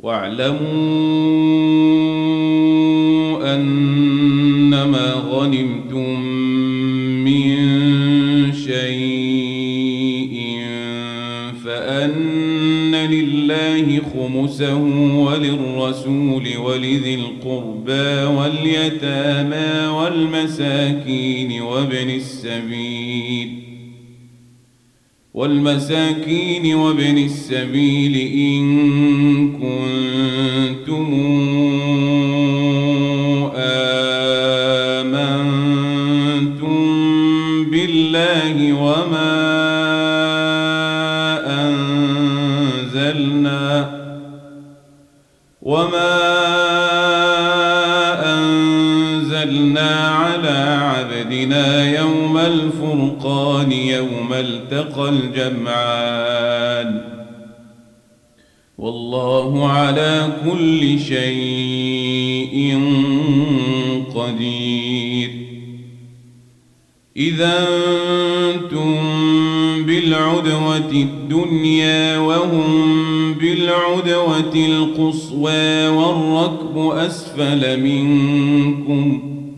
واعلموا أنما غنمتم من شيء فأن لله خمسه وللرسول ولذي القربى واليتامى والمساكين وابن السبيل إن كنتم آمنتم بالله وما أنزلنا على عبدنا يوم الفرقان يوم التقى الجمعان والله على كل شيء قدير. إذا أنتم بالعدوة الدنيا وهم بالعدوة القصوى والركب أسفل منكم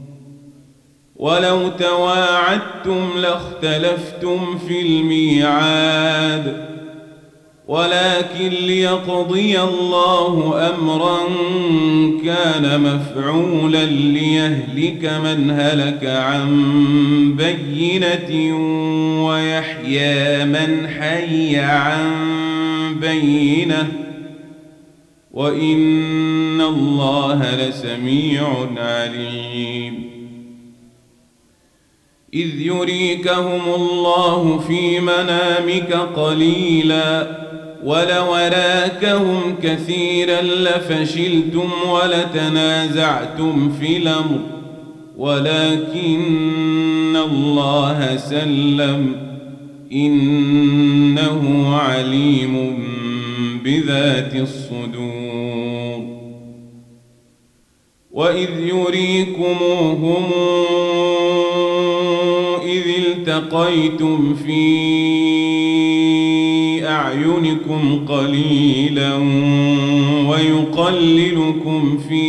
ولو تواعدتم لاختلفتم في الميعاد ولكن ليقضي الله أمرا كان مفعولا ليهلك من هلك عن بينة ويحيى من حي عن بينة وإن الله لسميع عليم. إذ يريكهم الله في منامك قليلا ولو أراكهم كثيرا لفشلتم ولتنازعتم في الأمر ولكن الله سلم إنه عليم بذات الصدور. وإذ يريكموهم إذ التقيتم في أعينكم قليلا ويقللكم في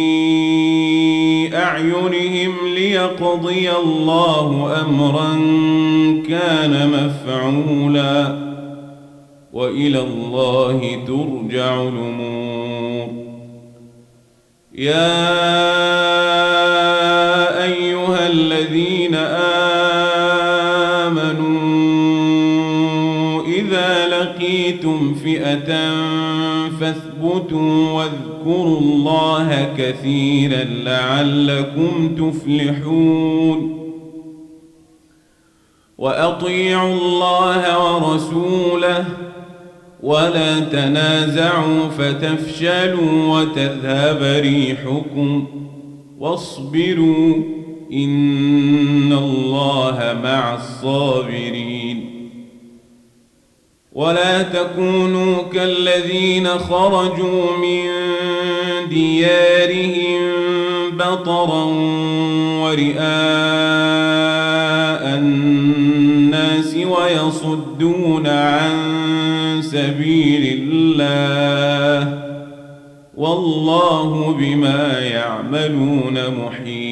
أعينهم ليقضي الله أمرا كان مفعولا وإلى الله ترجع الأمور. يا أيها الذين آمنوا إذا لقيتم فئة فاثبتوا واذكروا الله كثيرا لعلكم تفلحون. وأطيعوا الله ورسوله ولا تنازعوا فتفشلوا وتذهب ريحكم واصبروا إن الله مع الصابرين. ولا تكونوا كالذين خرجوا من ديارهم بطرا ورئاء الناس ويصدون عن سبيل الله والله بما يعملون محيط.